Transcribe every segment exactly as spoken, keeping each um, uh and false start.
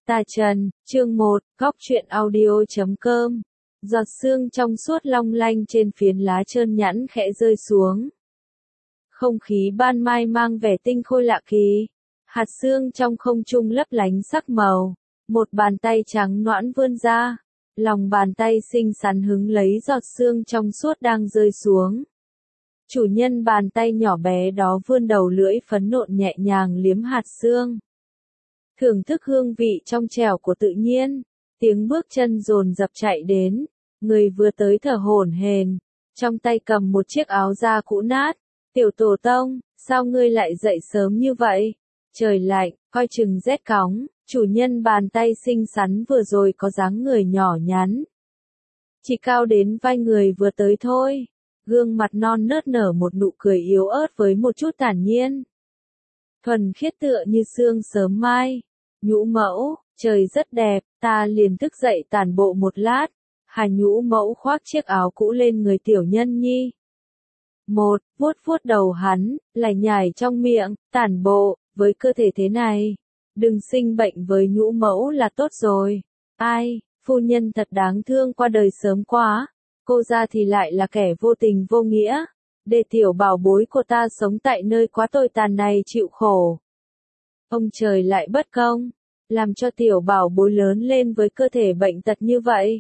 Tà Trần, chương một, góc truyện audio chấm com. Giọt sương trong suốt long lanh trên phiến lá trơn nhẵn khẽ rơi xuống. Không khí ban mai mang vẻ tinh khôi lạ kỳ. Hạt sương trong không trung lấp lánh sắc màu. Một bàn tay trắng nõn vươn ra. Lòng bàn tay xinh xắn hứng lấy giọt sương trong suốt đang rơi xuống. Chủ nhân bàn tay nhỏ bé đó vươn đầu lưỡi phấn nộn nhẹ nhàng liếm hạt sương. Thưởng thức hương vị trong trẻo của tự nhiên, tiếng bước chân dồn dập chạy đến, người vừa tới thở hổn hển, trong tay cầm một chiếc áo da cũ nát. Tiểu tổ tông, sao ngươi lại dậy sớm như vậy? Trời lạnh, coi chừng rét cóng. Chủ nhân bàn tay xinh xắn vừa rồi có dáng người nhỏ nhắn, chỉ cao đến vai người vừa tới thôi. Gương mặt non nớt nở một nụ cười yếu ớt với một chút thản nhiên. Thuần khiết tựa như sương sớm mai. Nhũ mẫu, trời rất đẹp, ta liền thức dậy tản bộ một lát. Hà nhũ mẫu khoác chiếc áo cũ lên người tiểu nhân nhi. Một, vuốt vuốt đầu hắn, lải nhải trong miệng, tản bộ, với cơ thể thế này. Đừng sinh bệnh với nhũ mẫu là tốt rồi. Ai, phu nhân thật đáng thương qua đời sớm quá. Cô ra thì lại là kẻ vô tình vô nghĩa. Để tiểu bảo bối của ta sống tại nơi quá tồi tàn này chịu khổ. Ông trời lại bất công, làm cho tiểu bảo bối lớn lên với cơ thể bệnh tật như vậy.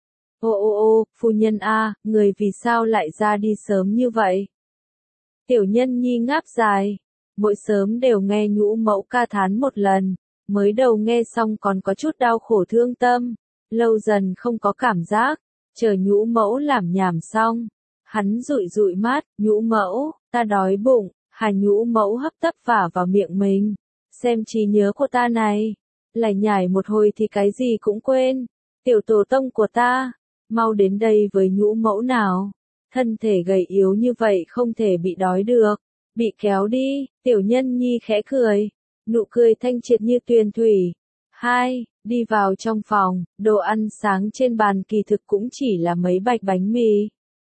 Ô ô ô, phu nhân a, người vì sao lại ra đi sớm như vậy? Tiểu nhân nhi ngáp dài, mỗi sớm đều nghe nhũ mẫu ca thán một lần, mới đầu nghe xong còn có chút đau khổ thương tâm, lâu dần không có cảm giác, chờ nhũ mẫu làm nhảm xong. Hắn dụi dụi mắt, nhũ mẫu, ta đói bụng. Hà nhũ mẫu hấp tấp vả vào miệng mình. Xem trí nhớ của ta này, lải nhải một hồi thì cái gì cũng quên. Tiểu tổ tông của ta, mau đến đây với nhũ mẫu nào. Thân thể gầy yếu như vậy không thể bị đói được. Bị kéo đi, tiểu nhân nhi khẽ cười. Nụ cười thanh triệt như tuyền thủy. Hai, đi vào trong phòng, đồ ăn sáng trên bàn kỳ thực cũng chỉ là mấy bạch bánh mì.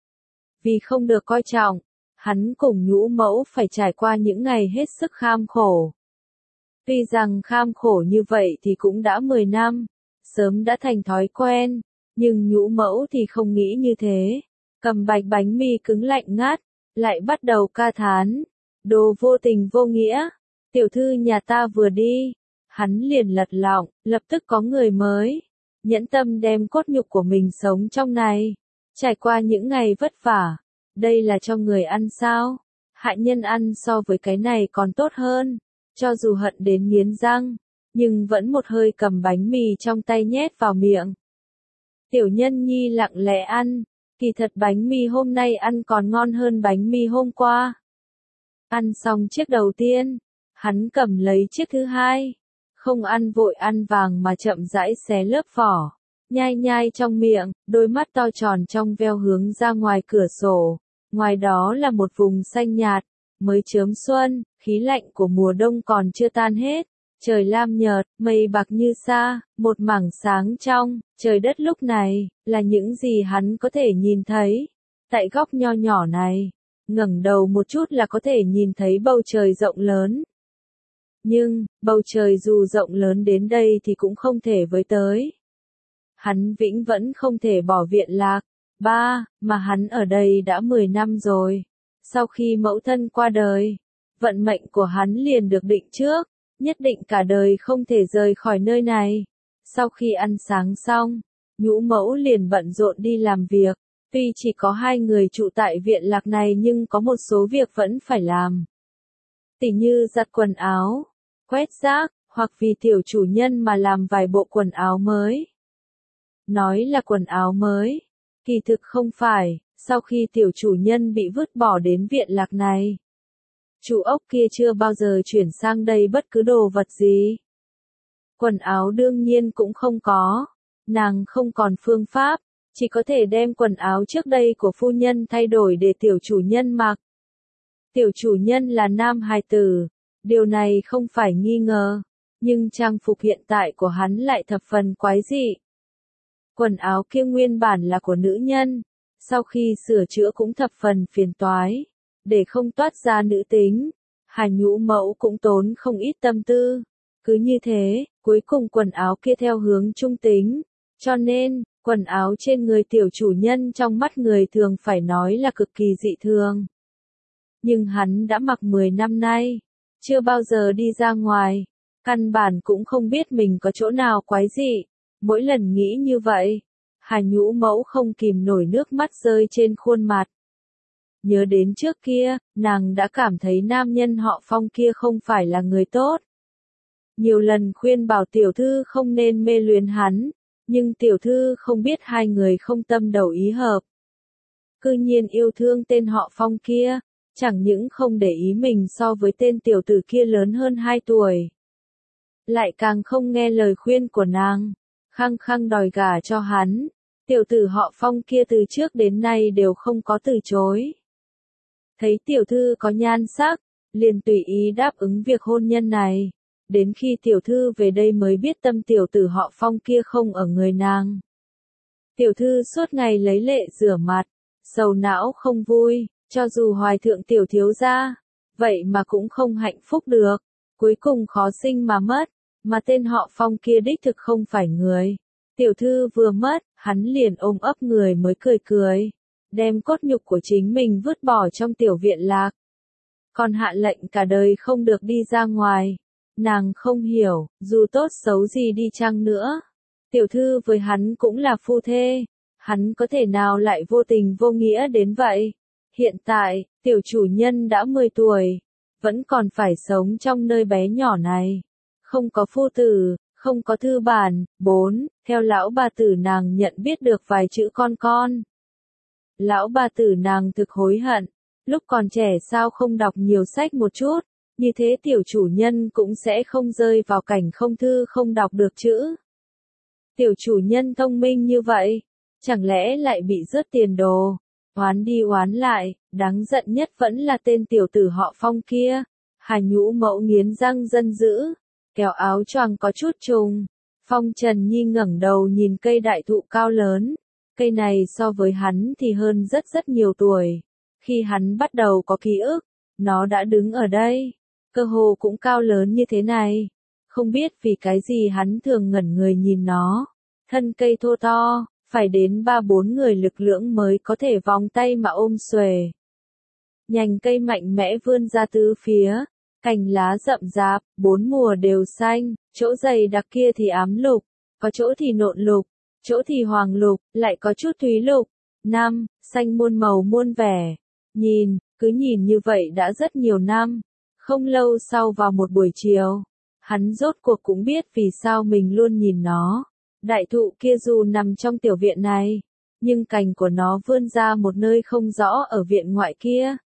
Vì không được coi trọng, hắn cùng nhũ mẫu phải trải qua những ngày hết sức kham khổ. Tuy rằng kham khổ như vậy thì cũng đã mười năm, sớm đã thành thói quen, nhưng nhũ mẫu thì không nghĩ như thế. Cầm bạch bánh mì cứng lạnh ngắt, lại bắt đầu ca thán. Đồ vô tình vô nghĩa, tiểu thư nhà ta vừa đi, hắn liền lật lọng, lập tức có người mới. Nhẫn tâm đem cốt nhục của mình sống trong này. Trải qua những ngày vất vả, đây là cho người ăn sao? Hạ nhân ăn so với cái này còn tốt hơn, cho dù hận đến nghiến răng, nhưng vẫn một hơi cầm bánh mì trong tay nhét vào miệng. Tiểu nhân nhi lặng lẽ ăn, kỳ thật bánh mì hôm nay ăn còn ngon hơn bánh mì hôm qua. Ăn xong chiếc đầu tiên, hắn cầm lấy chiếc thứ hai, không ăn vội ăn vàng mà chậm rãi xé lớp vỏ. Nhai nhai trong miệng, đôi mắt to tròn trong veo hướng ra ngoài cửa sổ. Ngoài đó là một vùng xanh nhạt, mới chớm xuân, khí lạnh của mùa đông còn chưa tan hết. Trời lam nhợt, mây bạc như sa, một mảng sáng trong, trời đất lúc này, là những gì hắn có thể nhìn thấy. Tại góc nho nhỏ này, ngẩng đầu một chút là có thể nhìn thấy bầu trời rộng lớn. Nhưng, bầu trời dù rộng lớn đến đây thì cũng không thể với tới. Hắn vĩnh vẫn không thể bỏ viện lạc. Ba, mà hắn ở đây đã mười năm rồi. Sau khi mẫu thân qua đời, vận mệnh của hắn liền được định trước, nhất định cả đời không thể rời khỏi nơi này. Sau khi ăn sáng xong, nhũ mẫu liền bận rộn đi làm việc. Tuy chỉ có hai người trụ tại viện lạc này nhưng có một số việc vẫn phải làm. Tỉ như giặt quần áo, quét rác, hoặc vì tiểu chủ nhân mà làm vài bộ quần áo mới. Nói là quần áo mới, kỳ thực không phải, sau khi tiểu chủ nhân bị vứt bỏ đến viện lạc này. Chủ ốc kia chưa bao giờ chuyển sang đây bất cứ đồ vật gì. Quần áo đương nhiên cũng không có, nàng không còn phương pháp, chỉ có thể đem quần áo trước đây của phu nhân thay đổi để tiểu chủ nhân mặc. Tiểu chủ nhân là nam hài tử, điều này không phải nghi ngờ, nhưng trang phục hiện tại của hắn lại thập phần quái dị. Quần áo kia nguyên bản là của nữ nhân, sau khi sửa chữa cũng thập phần phiền toái, để không toát ra nữ tính, Hà nhũ mẫu cũng tốn không ít tâm tư, Cứ như thế, cuối cùng quần áo kia theo hướng trung tính, cho nên, quần áo trên người tiểu chủ nhân trong mắt người thường phải nói là cực kỳ dị thường. Nhưng hắn đã mặc mười năm nay, chưa bao giờ đi ra ngoài, căn bản cũng không biết mình có chỗ nào quái dị. Mỗi lần nghĩ như vậy, Hà Nhũ Mẫu không kìm nổi nước mắt rơi trên khuôn mặt. Nhớ đến trước kia, nàng đã cảm thấy nam nhân họ Phong kia không phải là người tốt. Nhiều lần khuyên bảo tiểu thư không nên mê luyến hắn, nhưng tiểu thư không biết hai người không tâm đầu ý hợp. Cư nhiên yêu thương tên họ Phong kia, chẳng những không để ý mình so với tên tiểu tử kia lớn hơn hai tuổi. Lại càng không nghe lời khuyên của nàng, khăng khăng đòi gả cho hắn. Tiểu tử họ Phong kia từ trước đến nay đều không có từ chối. Thấy tiểu thư có nhan sắc, liền tùy ý đáp ứng việc hôn nhân này. Đến khi tiểu thư về đây mới biết tâm tiểu tử họ Phong kia không ở người nàng. Tiểu thư suốt ngày lấy lệ rửa mặt, sầu não không vui, cho dù hoài thượng tiểu thiếu gia, vậy mà cũng không hạnh phúc được, cuối cùng khó sinh mà mất, mà tên họ Phong kia đích thực không phải người. Tiểu thư vừa mất, hắn liền ôm ấp người mới cười cười, đem cốt nhục của chính mình vứt bỏ trong tiểu viện lạc. Còn hạ lệnh cả đời không được đi ra ngoài. Nàng không hiểu, dù tốt xấu gì đi chăng nữa, tiểu thư với hắn cũng là phu thê, hắn có thể nào lại vô tình vô nghĩa đến vậy? Hiện tại, tiểu chủ nhân đã mười tuổi, vẫn còn phải sống trong nơi bé nhỏ này, không có phu tử, không có thư bản. Bốn, theo lão bà tử nàng nhận biết được vài chữ con con. Lão bà tử nàng thực hối hận, lúc còn trẻ sao không đọc nhiều sách một chút. Như thế tiểu chủ nhân cũng sẽ không rơi vào cảnh không thư không đọc được chữ. Tiểu chủ nhân thông minh như vậy, chẳng lẽ lại bị rớt tiền đồ, oán đi oán lại, đáng giận nhất vẫn là tên tiểu tử họ Phong kia. Hà Nhũ Mẫu nghiến răng giận dữ, kéo áo choàng có chút trùng. Phong Trần Nhi ngẩng đầu nhìn cây đại thụ cao lớn, cây này so với hắn thì hơn rất rất nhiều tuổi. Khi hắn bắt đầu có ký ức, nó đã đứng ở đây. Cơ hồ cũng cao lớn như thế này. Không biết vì cái gì hắn thường ngẩn người nhìn nó. Thân cây thô to, phải đến ba bốn người lực lưỡng mới có thể vòng tay mà ôm xuề. Nhành cây mạnh mẽ vươn ra tứ phía, cành lá rậm rạp, bốn mùa đều xanh, chỗ dày đặc kia thì ám lục, có chỗ thì nộn lục, chỗ thì hoàng lục, lại có chút thúy lục. Năm, xanh muôn màu muôn vẻ. Nhìn, cứ nhìn như vậy đã rất nhiều năm. Không lâu sau vào một buổi chiều, hắn rốt cuộc cũng biết vì sao mình luôn nhìn nó. Đại thụ kia dù nằm trong tiểu viện này, nhưng cành của nó vươn ra một nơi không rõ ở viện ngoại kia.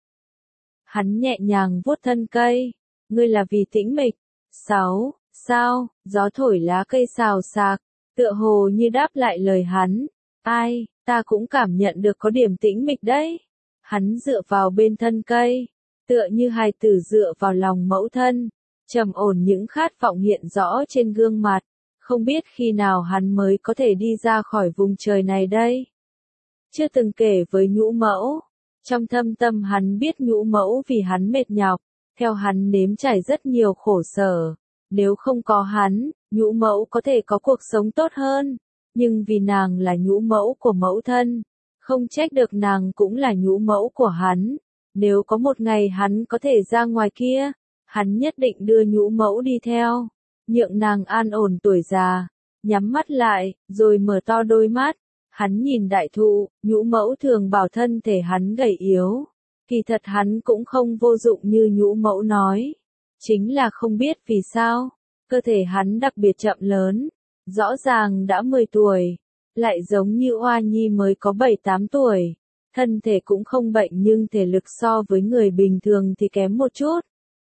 Hắn nhẹ nhàng vuốt thân cây, ngươi là vì tĩnh mịch. Sáu, sao, gió thổi lá cây xào xạc, tựa hồ như đáp lại lời hắn. Ai, ta cũng cảm nhận được có điểm tĩnh mịch đấy. Hắn dựa vào bên thân cây, tựa như hài tử dựa vào lòng mẫu thân, trầm ổn những khát vọng hiện rõ trên gương mặt, không biết khi nào hắn mới có thể đi ra khỏi vùng trời này đây. Chưa từng kể với Nhũ Mẫu, trong thâm tâm hắn biết Nhũ Mẫu vì hắn mệt nhọc, theo hắn nếm trải rất nhiều khổ sở, nếu không có hắn, Nhũ Mẫu có thể có cuộc sống tốt hơn, nhưng vì nàng là Nhũ Mẫu của mẫu thân, không trách được nàng cũng là Nhũ Mẫu của hắn. Nếu có một ngày hắn có thể ra ngoài kia, hắn nhất định đưa Nhũ Mẫu đi theo, nhượng nàng an ổn tuổi già. Nhắm mắt lại, rồi mở to đôi mắt, hắn nhìn đại thụ. Nhũ Mẫu thường bảo thân thể hắn gầy yếu, kỳ thật hắn cũng không vô dụng như Nhũ Mẫu nói, chính là không biết vì sao, cơ thể hắn đặc biệt chậm lớn, rõ ràng đã mười tuổi, lại giống như Oa Nhi mới có bảy tám tuổi. Thân thể cũng không bệnh nhưng thể lực so với người bình thường thì kém một chút.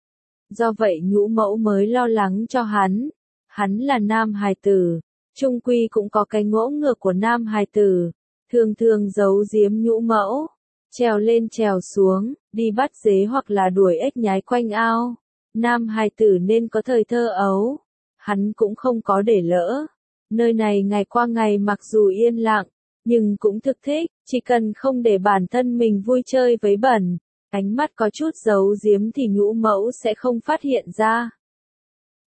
Do vậy Nhũ Mẫu mới lo lắng cho hắn. Hắn là nam hài tử, chung quy cũng có cái ngỗ ngược của nam hài tử, thường thường giấu giếm Nhũ Mẫu, trèo lên trèo xuống, đi bắt dế hoặc là đuổi ếch nhái quanh ao. Nam hài tử nên có thời thơ ấu, hắn cũng không có để lỡ. Nơi này ngày qua ngày mặc dù yên lặng, nhưng cũng thực thích, chỉ cần không để bản thân mình vui chơi với bẩn, ánh mắt có chút giấu giếm thì Nhũ Mẫu sẽ không phát hiện ra.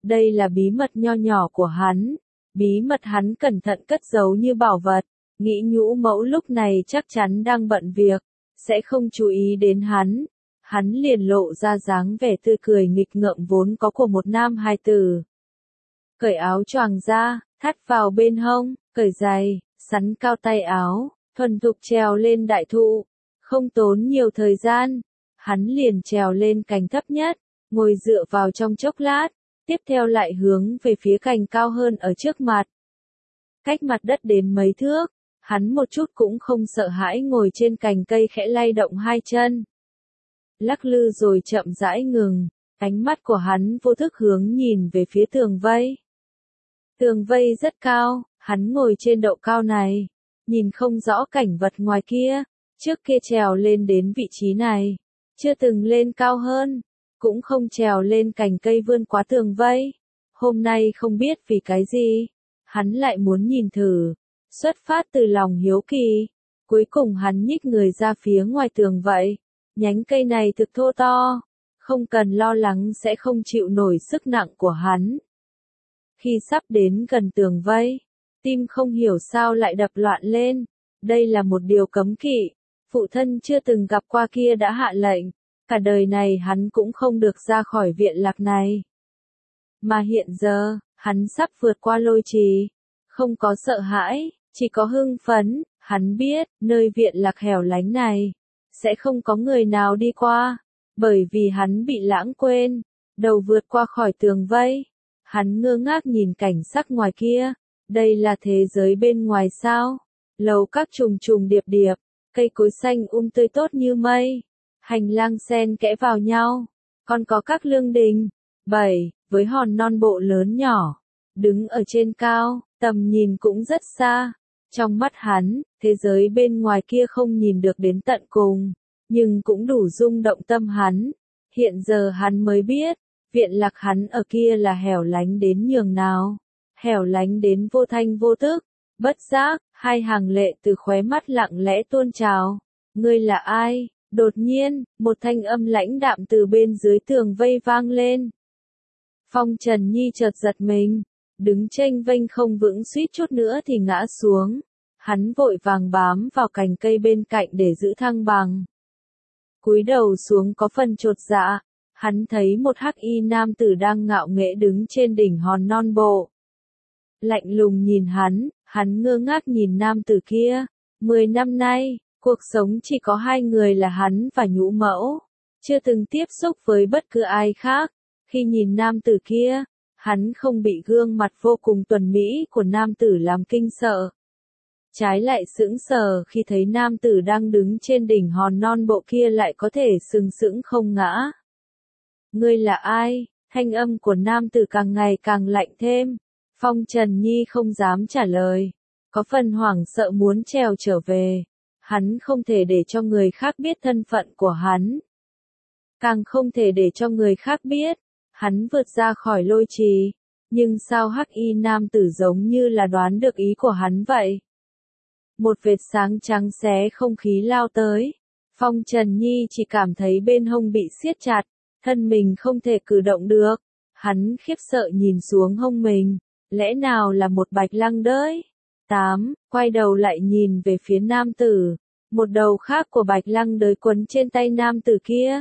Đây là bí mật nho nhỏ của hắn, bí mật hắn cẩn thận cất giấu như bảo vật, nghĩ nhũ mẫu lúc này chắc chắn đang bận việc, sẽ không chú ý đến hắn. Hắn liền lộ ra dáng vẻ tươi cười nghịch ngợm vốn có của một nam hài tử. Cởi áo choàng ra, thắt vào bên hông, cởi giày, sắn cao tay áo, thuần thục trèo lên đại thụ, không tốn nhiều thời gian, hắn liền trèo lên cành thấp nhất, ngồi dựa vào trong chốc lát, tiếp theo lại hướng về phía cành cao hơn ở trước mặt. Cách mặt đất đến mấy thước, hắn một chút cũng không sợ hãi ngồi trên cành cây khẽ lay động hai chân. Lắc lư rồi chậm rãi ngừng, ánh mắt của hắn vô thức hướng nhìn về phía tường vây. Tường vây rất cao, hắn ngồi trên độ cao này, nhìn không rõ cảnh vật ngoài kia, trước kia trèo lên đến vị trí này, chưa từng lên cao hơn, cũng không trèo lên cành cây vươn quá tường vây. Hôm nay không biết vì cái gì, hắn lại muốn nhìn thử, xuất phát từ lòng hiếu kỳ, cuối cùng hắn nhích người ra phía ngoài tường vậy. Nhánh cây này thực thô to, không cần lo lắng sẽ không chịu nổi sức nặng của hắn. Khi sắp đến gần tường vây, tim không hiểu sao lại đập loạn lên, đây là một điều cấm kỵ, phụ thân chưa từng gặp qua kia đã hạ lệnh, cả đời này hắn cũng không được ra khỏi viện lạc này. Mà hiện giờ, hắn sắp vượt qua lôi trì, không có sợ hãi, chỉ có hưng phấn, hắn biết, nơi viện lạc hẻo lánh này, sẽ không có người nào đi qua, bởi vì hắn bị lãng quên, đầu vượt qua khỏi tường vây. Hắn ngơ ngác nhìn cảnh sắc ngoài kia, đây là thế giới bên ngoài sao? Lầu các trùng trùng điệp điệp, cây cối xanh um tươi tốt như mây, hành lang xen kẽ vào nhau, còn có các lương đình, bảy, với hòn non bộ lớn nhỏ, đứng ở trên cao, tầm nhìn cũng rất xa. Trong mắt hắn, thế giới bên ngoài kia không nhìn được đến tận cùng, nhưng cũng đủ rung động tâm hắn. Hiện giờ hắn mới biết, viện lạc hắn ở kia là hẻo lánh đến nhường nào, hẻo lánh đến vô thanh vô tức. Bất giác, hai hàng lệ từ khóe mắt lặng lẽ tuôn trào. Ngươi là ai? Đột nhiên, một thanh âm lãnh đạm từ bên dưới tường vây vang lên. Phong Trần Nhi chợt giật mình, đứng chênh vênh không vững suýt chút nữa thì ngã xuống. Hắn vội vàng bám vào cành cây bên cạnh để giữ thăng bằng. Cúi đầu xuống có phần chột dạ, hắn thấy một hắc y nam tử đang ngạo nghễ đứng trên đỉnh hòn non bộ. Lạnh lùng nhìn hắn, hắn ngơ ngác nhìn nam tử kia. Mười năm nay, cuộc sống chỉ có hai người là hắn và nhũ mẫu, chưa từng tiếp xúc với bất cứ ai khác. Khi nhìn nam tử kia, hắn không bị gương mặt vô cùng tuần mỹ của nam tử làm kinh sợ. Trái lại sững sờ khi thấy nam tử đang đứng trên đỉnh hòn non bộ kia lại có thể sừng sững không ngã. Ngươi là ai? Thanh âm của nam tử càng ngày càng lạnh thêm. Phong Trần Nhi không dám trả lời, có phần hoảng sợ muốn trèo trở về. Hắn không thể để cho người khác biết thân phận của hắn. Càng không thể để cho người khác biết, hắn vượt ra khỏi lôi trì. Nhưng sao hắc y nam tử giống như là đoán được ý của hắn vậy? Một vệt sáng trắng xé không khí lao tới. Phong Trần Nhi chỉ cảm thấy bên hông bị siết chặt, thân mình không thể cử động được. Hắn khiếp sợ nhìn xuống hông mình, lẽ nào là một bạch lăng đới? Tám, quay đầu lại nhìn về phía nam tử, một đầu khác của bạch lăng đới quấn trên tay nam tử kia.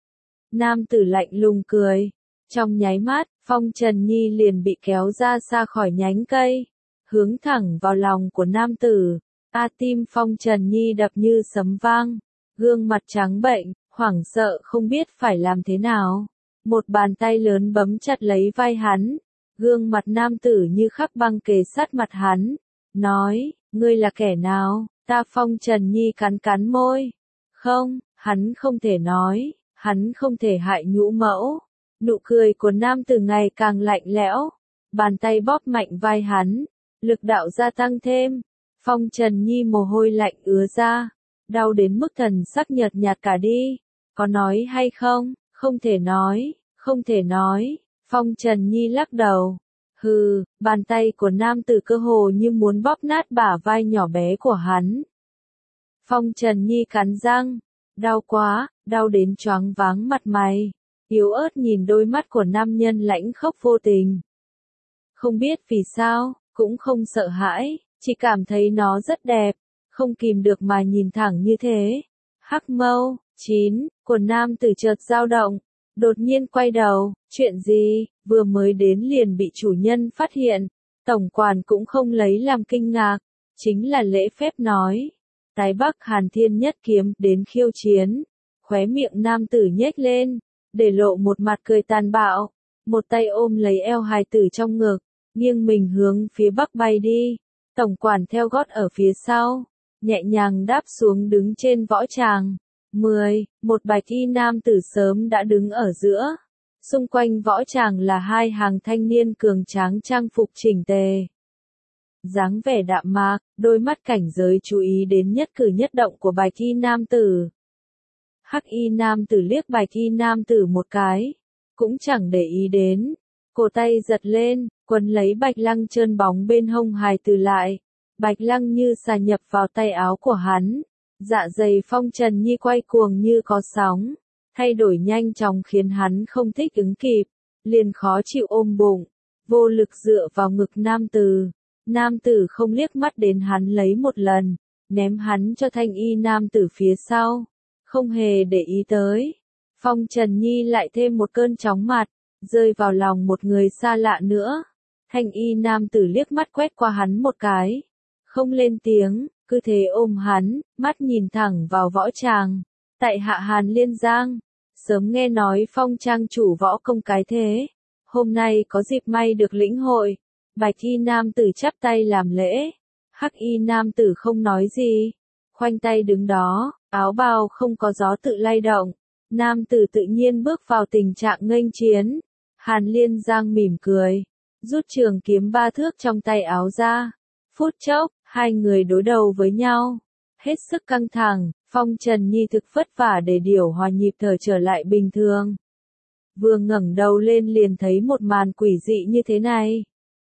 Nam tử lạnh lùng cười, trong nháy mắt, Phong Trần Nhi liền bị kéo ra xa khỏi nhánh cây, hướng thẳng vào lòng của nam tử. A tim Phong Trần Nhi đập như sấm vang, gương mặt trắng bệnh, hoảng sợ không biết phải làm thế nào. Một bàn tay lớn bấm chặt lấy vai hắn, gương mặt nam tử như khắc băng kề sát mặt hắn, nói, ngươi là kẻ nào? Ta Phong Trần Nhi cắn cắn môi. Không, hắn không thể nói, hắn không thể hại nhũ mẫu. Nụ cười của nam tử ngày càng lạnh lẽo, bàn tay bóp mạnh vai hắn, lực đạo gia tăng thêm. Phong Trần Nhi mồ hôi lạnh ứa ra, đau đến mức thần sắc nhợt nhạt cả đi. Có nói hay không? Không thể nói, không thể nói. Phong Trần Nhi lắc đầu. Hừ, bàn tay của nam tử cơ hồ như muốn bóp nát bả vai nhỏ bé của hắn. Phong Trần Nhi cắn răng. Đau quá, đau đến choáng váng mặt mày. yếu ớt nhìn đôi mắt của nam nhân lãnh khốc vô tình. Không biết vì sao, cũng không sợ hãi, chỉ cảm thấy nó rất đẹp, không kìm được mà nhìn thẳng như thế. Hắc mâu, chín, của nam tử chợt dao động, đột nhiên quay đầu, chuyện gì, vừa mới đến liền bị chủ nhân phát hiện, tổng quản cũng không lấy làm kinh ngạc, chính là lễ phép nói. Tái Bắc Hàn Thiên nhất kiếm đến khiêu chiến, khóe miệng nam tử nhếch lên, để lộ một mặt cười tàn bạo, một tay ôm lấy eo hài tử trong ngực, nghiêng mình hướng phía bắc bay đi, tổng quản theo gót ở phía sau, nhẹ nhàng đáp xuống đứng trên võ tràng. mười, một bạch y nam tử sớm đã đứng ở giữa, xung quanh võ tràng là hai hàng thanh niên cường tráng trang phục chỉnh tề. Dáng vẻ đạm mạc, đôi mắt cảnh giới chú ý đến nhất cử nhất động của bạch y nam tử. Hắc y nam tử liếc bạch y nam tử một cái, cũng chẳng để ý đến, cổ tay giật lên, quấn lấy bạch lăng trơn bóng bên hông hài tử lại, bạch lăng như xà nhập vào tay áo của hắn, dạ dày Phong Trần Nhi quay cuồng như có sóng, thay đổi nhanh chóng khiến hắn không thích ứng kịp, liền khó chịu ôm bụng, vô lực dựa vào ngực nam tử. Nam tử không liếc mắt đến hắn lấy một lần, ném hắn cho thanh y nam tử phía sau, không hề để ý tới. Phong Trần Nhi lại thêm một cơn chóng mặt, rơi vào lòng một người xa lạ nữa. Thanh y nam tử liếc mắt quét qua hắn một cái, không lên tiếng, cứ thế ôm hắn, mắt nhìn thẳng vào võ tràng. Tại hạ Hàn Liên Giang, sớm nghe nói Phong trang chủ võ công cái thế, hôm nay có dịp may được lĩnh hội. Bạch y nam tử chắp tay làm lễ, hắc y nam tử không nói gì, khoanh tay đứng đó, áo bào không có gió tự lay động, nam tử tự nhiên bước vào tình trạng nghênh chiến. Hàn Liên Giang mỉm cười, rút trường kiếm ba thước trong tay áo ra, phút chốc, hai người đối đầu với nhau, hết sức căng thẳng. Phong Trần Nhi thực vất vả để điều hòa nhịp thở trở lại bình thường. Vừa ngẩng đầu lên liền thấy một màn quỷ dị như thế này.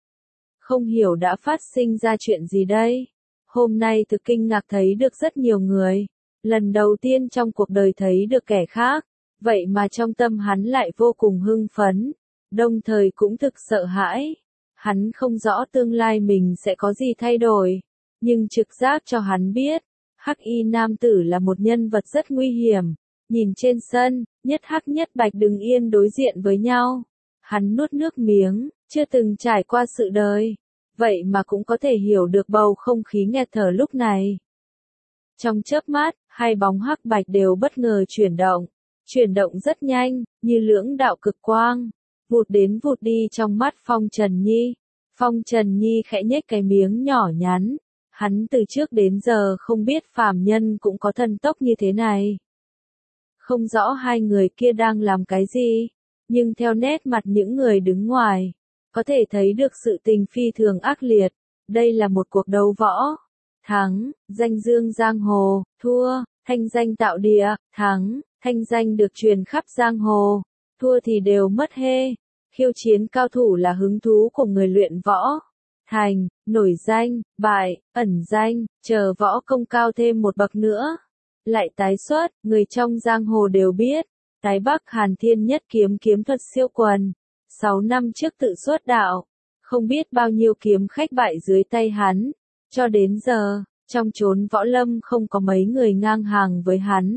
Không hiểu đã phát sinh ra chuyện gì đây? Hôm nay thực kinh ngạc thấy được rất nhiều người. Lần đầu tiên trong cuộc đời thấy được kẻ khác. Vậy mà trong tâm hắn lại vô cùng hưng phấn. Đồng thời cũng thực sợ hãi. Hắn không rõ tương lai mình sẽ có gì thay đổi. Nhưng trực giác cho hắn biết. Hắc y nam tử là một nhân vật rất nguy hiểm. Nhìn trên sân, nhất hắc nhất bạch đứng yên đối diện với nhau. Hắn nuốt nước miếng. Chưa từng trải qua sự đời, vậy mà cũng có thể hiểu được bầu không khí nghẹt thở lúc này. Trong chớp mắt, hai bóng hắc bạch đều bất ngờ chuyển động, chuyển động rất nhanh, như lưỡng đạo cực quang, vụt đến vụt đi trong mắt Phong Trần Nhi. Phong Trần Nhi khẽ nhếch cái miếng nhỏ nhắn, hắn từ trước đến giờ không biết phàm nhân cũng có thần tốc như thế này. Không rõ hai người kia đang làm cái gì, nhưng theo nét mặt những người đứng ngoài, có thể thấy được sự tình phi thường ác liệt. Đây là một cuộc đấu võ. Thắng, danh dương giang hồ, thua, thanh danh tạo địa, thắng, thanh danh được truyền khắp giang hồ, thua thì đều mất hê. Khiêu chiến cao thủ là hứng thú của người luyện võ. Thành, nổi danh, bại, ẩn danh, chờ võ công cao thêm một bậc nữa. Lại tái xuất, người trong giang hồ đều biết. Tái Bắc Hàn Thiên nhất kiếm kiếm thuật siêu quần. Sáu năm trước tự xuất đạo, không biết bao nhiêu kiếm khách bại dưới tay hắn. Cho đến giờ, trong chốn võ lâm không có mấy người ngang hàng với hắn.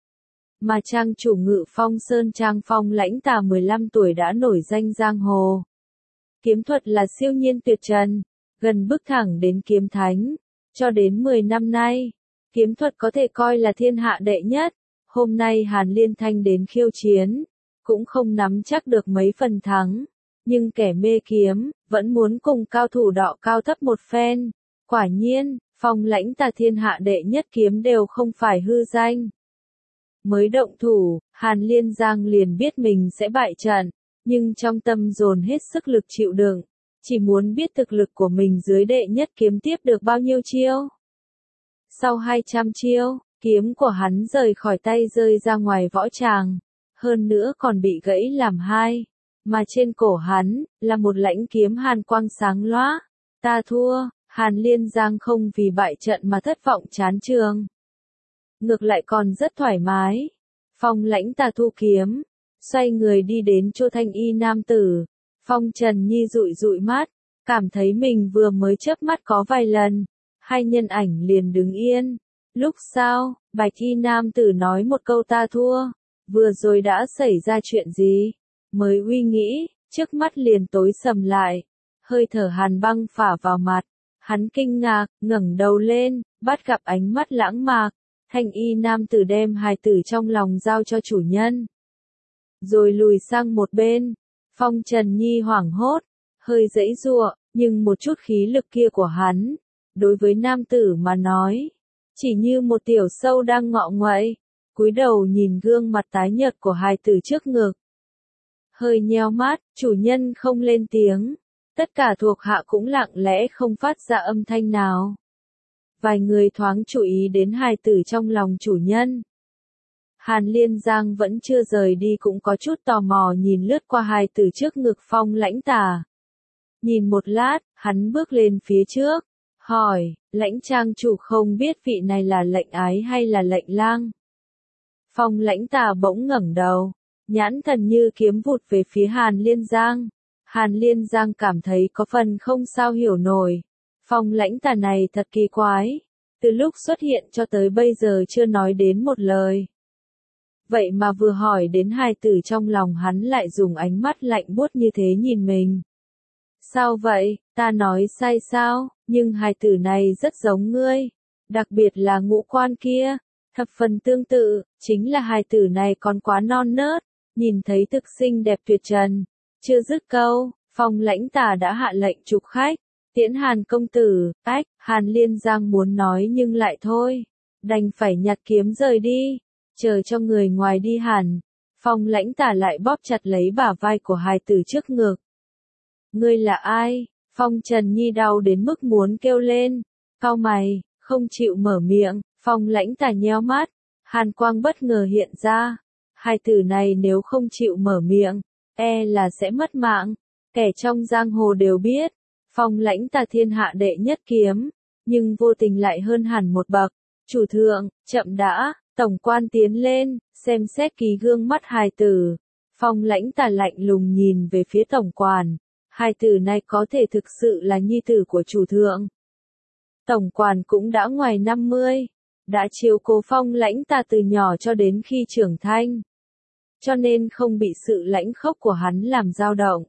Mà trang chủ Ngự Phong Sơn Trang Phong Lãnh Tà mười lăm tuổi đã nổi danh giang hồ. Kiếm thuật là siêu nhiên tuyệt trần, gần bước thẳng đến kiếm thánh. Cho đến mười năm nay, kiếm thuật có thể coi là thiên hạ đệ nhất. Hôm nay Hàn Liên Thanh đến khiêu chiến, cũng không nắm chắc được mấy phần thắng. Nhưng kẻ mê kiếm, vẫn muốn cùng cao thủ đọ cao thấp một phen. Quả nhiên, Phong Lãnh Tà thiên hạ đệ nhất kiếm đều không phải hư danh. Mới động thủ, Hàn Liên Giang liền biết mình sẽ bại trận, nhưng trong tâm dồn hết sức lực chịu đựng, chỉ muốn biết thực lực của mình dưới đệ nhất kiếm tiếp được bao nhiêu chiêu. Sau hai trăm chiêu, kiếm của hắn rời khỏi tay rơi ra ngoài võ tràng, hơn nữa còn bị gãy làm hai, mà trên cổ hắn, là một lãnh kiếm hàn quang sáng lóa. Ta thua, Hàn Liên Giang không vì bại trận mà thất vọng chán trường. Ngược lại còn rất thoải mái. Phong Lãnh Tà thu kiếm, xoay người đi đến chỗ thanh y nam tử. Phong Trần Nhi dụi dụi mắt, cảm thấy mình vừa mới chớp mắt có vài lần, hai nhân ảnh liền đứng yên. Lúc sau, bạch y nam tử nói một câu ta thua, vừa rồi đã xảy ra chuyện gì? Mới uy nghĩ, trước mắt liền tối sầm lại, hơi thở hàn băng phả vào mặt, hắn kinh ngạc, ngẩng đầu lên, bắt gặp ánh mắt lãng mạc, thanh y nam tử đem hài tử trong lòng giao cho chủ nhân. Rồi lùi sang một bên, Phong Trần Nhi hoảng hốt, hơi giãy giụa, nhưng một chút khí lực kia của hắn, đối với nam tử mà nói, chỉ như một tiểu sâu đang ngọ nguậy, cúi đầu nhìn gương mặt tái nhợt của hài tử trước ngực. Hơi nheo mắt, chủ nhân không lên tiếng, tất cả thuộc hạ cũng lặng lẽ không phát ra âm thanh nào. Vài người thoáng chú ý đến hài tử trong lòng chủ nhân. Hàn Liên Giang vẫn chưa rời đi cũng có chút tò mò nhìn lướt qua hài tử trước ngực Phong Lãnh Tà. Nhìn một lát, hắn bước lên phía trước, hỏi, Lãnh trang chủ không biết vị này là lệnh ái hay là lệnh lang. Phong Lãnh Tà bỗng ngẩng đầu, nhãn thần như kiếm vụt về phía Hàn Liên Giang. Hàn Liên Giang cảm thấy có phần không sao hiểu nổi. Phong Lãnh Tà này thật kỳ quái, từ lúc xuất hiện cho tới bây giờ chưa nói đến một lời. Vậy mà vừa hỏi đến hài tử trong lòng hắn lại dùng ánh mắt lạnh buốt như thế nhìn mình. Sao vậy, ta nói sai sao, nhưng hài tử này rất giống ngươi, đặc biệt là ngũ quan kia, thập phần tương tự, chính là hài tử này còn quá non nớt, nhìn thấy thực xinh đẹp tuyệt trần. Chưa dứt câu, Phong Lãnh Tà đã hạ lệnh chụp khách, tiễn Hàn công tử, ách, Hàn Liên Giang muốn nói nhưng lại thôi, đành phải nhặt kiếm rời đi, chờ cho người ngoài đi hẳn. Phong Lãnh Tà lại bóp chặt lấy bả vai của hài tử trước ngực. Ngươi là ai? Phong Trần Nhi đau đến mức muốn kêu lên, cau mày, không chịu mở miệng. Phong Lãnh Tà nheo mắt, hàn quang bất ngờ hiện ra, hài tử này nếu không chịu mở miệng, e là sẽ mất mạng. Kẻ trong giang hồ đều biết, Phong Lãnh Tà thiên hạ đệ nhất kiếm, nhưng vô tình lại hơn hẳn một bậc. Chủ thượng, chậm đã, tổng quan tiến lên, xem xét ký gương mắt hài tử. Phong Lãnh Tà lạnh lùng nhìn về phía tổng quản, hài tử này có thể thực sự là nhi tử của chủ thượng. Tổng quản cũng đã ngoài năm mươi, đã chiếu cố Phong Lãnh Tà từ nhỏ cho đến khi trưởng thành, cho nên không bị sự lãnh khốc của hắn làm dao động.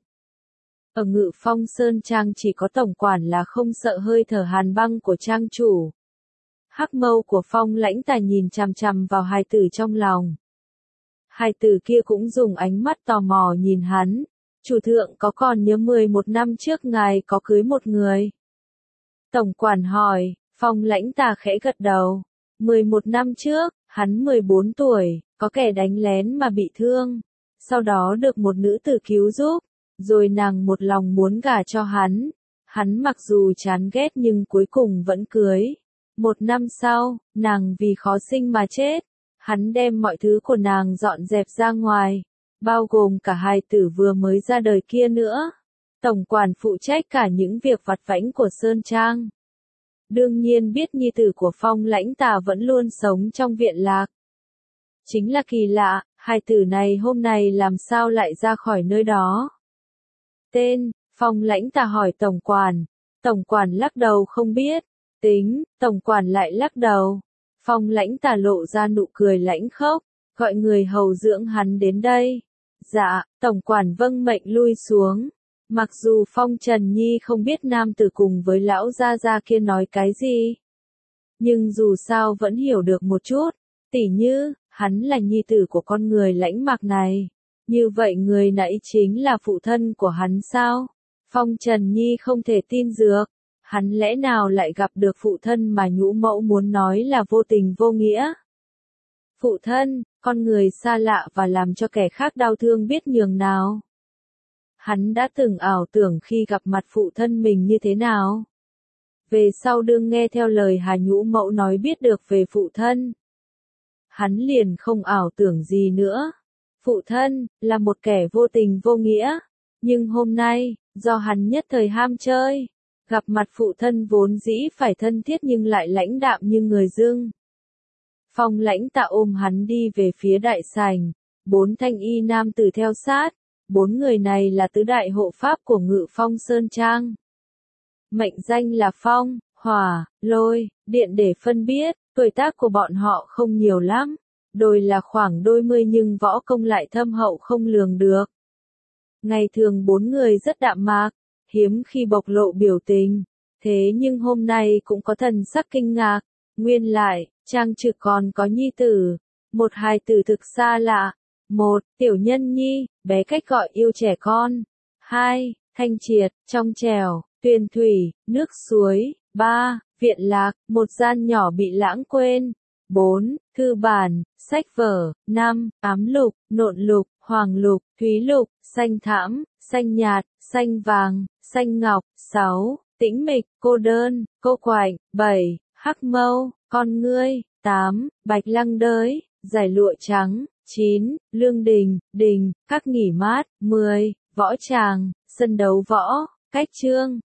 Ở Ngự Phong Sơn Trang chỉ có tổng quản là không sợ hơi thở hàn băng của trang chủ. Hắc mâu của Phong Lãnh Tà nhìn chằm chằm vào hài tử trong lòng. Hài tử kia cũng dùng ánh mắt tò mò nhìn hắn. Chủ thượng có còn nhớ mười một năm trước ngài có cưới một người? Tổng quản hỏi, Phong Lãnh Tà khẽ gật đầu. mười một năm trước, hắn mười bốn tuổi, có kẻ đánh lén mà bị thương. Sau đó được một nữ tử cứu giúp, rồi nàng một lòng muốn gả cho hắn. Hắn mặc dù chán ghét nhưng cuối cùng vẫn cưới. Một năm sau, nàng vì khó sinh mà chết. Hắn đem mọi thứ của nàng dọn dẹp ra ngoài, bao gồm cả hài tử vừa mới ra đời kia nữa. Tổng quản phụ trách cả những việc vặt vãnh của Sơn Trang. Đương nhiên biết nhi tử của Phong Lãnh Tà vẫn luôn sống trong viện lạc. Chính là kỳ lạ, hài tử này hôm nay làm sao lại ra khỏi nơi đó? Tên, Phong Lãnh Tà hỏi tổng quản. Tổng quản lắc đầu không biết. Tính, tổng quản lại lắc đầu. Phong Lãnh Tà lộ ra nụ cười lãnh khốc, gọi người hầu dưỡng hắn đến đây. Dạ, tổng quản vâng mệnh lui xuống. Mặc dù Phong Trần Nhi không biết nam tử cùng với lão gia gia kia nói cái gì, nhưng dù sao vẫn hiểu được một chút, tỉ như, hắn là nhi tử của con người lãnh mạc này. Như vậy người nãy chính là phụ thân của hắn sao? Phong Trần Nhi không thể tin được, hắn lẽ nào lại gặp được phụ thân mà nhũ mẫu muốn nói là vô tình vô nghĩa? Phụ thân, con người xa lạ và làm cho kẻ khác đau thương biết nhường nào. Hắn đã từng ảo tưởng khi gặp mặt phụ thân mình như thế nào. Về sau đương nghe theo lời Hà Nhũ Mẫu nói biết được về phụ thân. Hắn liền không ảo tưởng gì nữa. Phụ thân, là một kẻ vô tình vô nghĩa. Nhưng hôm nay, do hắn nhất thời ham chơi, gặp mặt phụ thân vốn dĩ phải thân thiết nhưng lại lãnh đạm như người dưng. Phong Lãnh Tạ ôm hắn đi về phía đại sảnh, bốn thanh y nam tử theo sát, bốn người này là tứ đại hộ pháp của Ngự Phong Sơn Trang. Mệnh danh là Phong, Hỏa, Lôi, Điện để phân biết, tuổi tác của bọn họ không nhiều lắm, đôi là khoảng đôi mươi nhưng võ công lại thâm hậu không lường được. Ngày thường bốn người rất đạm mạc, hiếm khi bộc lộ biểu tình, thế nhưng hôm nay cũng có thần sắc kinh ngạc, nguyên lại, Trang Trực còn có nhi tử, một hài tử thực xa lạ, một, tiểu nhân nhi, bé cách gọi yêu trẻ con, hai, thanh triệt, trong trẻo, tuyền thủy, nước suối, ba, viện lạc, một gian nhỏ bị lãng quên, bốn, thư bản, sách vở, năm, ám lục, nộn lục, hoàng lục, thúy lục, xanh thẫm, xanh nhạt, xanh vàng, xanh ngọc, sáu, tĩnh mịch, cô đơn, cô quạnh, bảy, hắc mâu, con ngươi, tám, bạch lăng đới, giải lụa trắng, chín, lương đình, đình, các nghỉ mát, mười, võ tràng, sân đấu võ, cách chương,